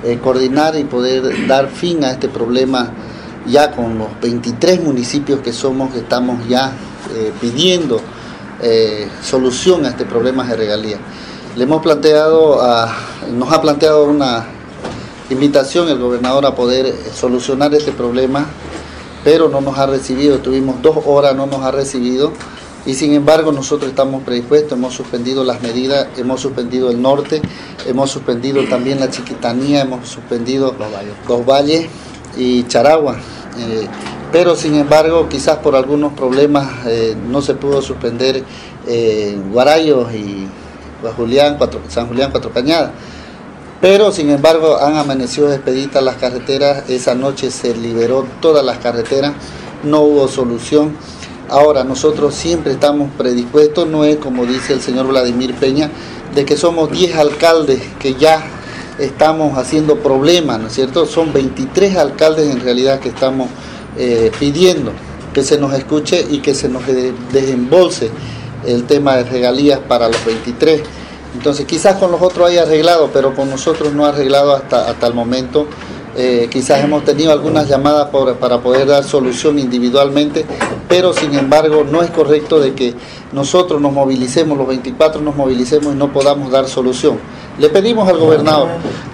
coordinar y poder dar fin a este problema ya con los 23 municipios que somos, que estamos ya pidiendo solución a este problema de regalías. Le hemos planteado, nos ha planteado una invitación el gobernador a poder solucionar este problema, pero no nos ha recibido. Tuvimos 2 horas, no nos ha recibido, y sin embargo nosotros estamos predispuestos. Hemos suspendido las medidas, hemos suspendido el norte, hemos suspendido también la Chiquitanía, hemos suspendido Los Valles y Charagua, pero sin embargo quizás por algunos problemas no se pudo suspender Guarayos y San Julián, Cuatro Cañadas, pero sin embargo han amanecido expeditas las carreteras. Esa noche se liberó todas las carreteras, no hubo solución. Ahora nosotros siempre estamos predispuestos, no es como dice el señor Vladimir Peña, de que somos 10 alcaldes que ya estamos haciendo problemas, ¿no es cierto? Son 23 alcaldes en realidad que estamos pidiendo que se nos escuche y que se nos desembolse el tema de regalías para los 23. Entonces quizás con los otros haya arreglado, pero con nosotros no ha arreglado hasta el momento. Quizás hemos tenido algunas llamadas para poder dar solución individualmente, pero sin embargo no es correcto de que nosotros nos movilicemos, los 24 nos movilicemos y no podamos dar solución. Le pedimos al gobernador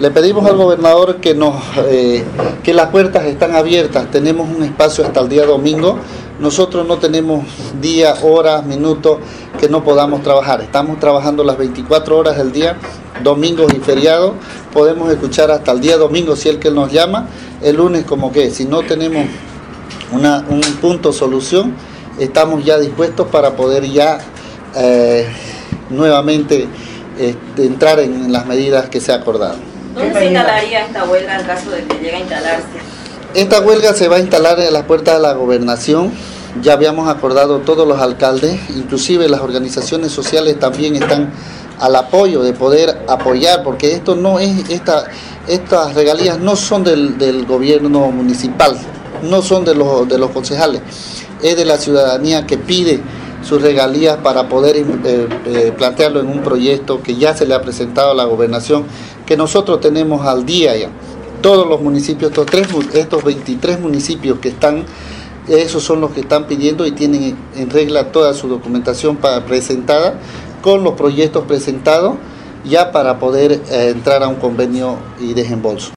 que las puertas están abiertas. Tenemos un espacio hasta el día domingo. Nosotros no tenemos días, horas, minutos que no podamos trabajar. Estamos trabajando las 24 horas del día, domingos y feriados. Podemos escuchar hasta el día domingo si el que nos llama. El lunes como que si no tenemos un punto solución, estamos ya dispuestos para poder ya nuevamente entrar en las medidas que se ha acordado. ¿Dónde se instalaría esta huelga en caso de que llegue a instalarse? Esta huelga se va a instalar en las puertas de la gobernación. Ya habíamos acordado todos los alcaldes, inclusive las organizaciones sociales también están al apoyo de poder apoyar, porque esto no es estas regalías no son del gobierno municipal, no son de los concejales, es de la ciudadanía que pide sus regalías para poder plantearlo en un proyecto que ya se le ha presentado a la gobernación, que nosotros tenemos al día ya. Todos los municipios, estos 23 municipios que están, esos son los que están pidiendo y tienen en regla toda su documentación presentada, con los proyectos presentados, ya para poder entrar a un convenio y desembolso.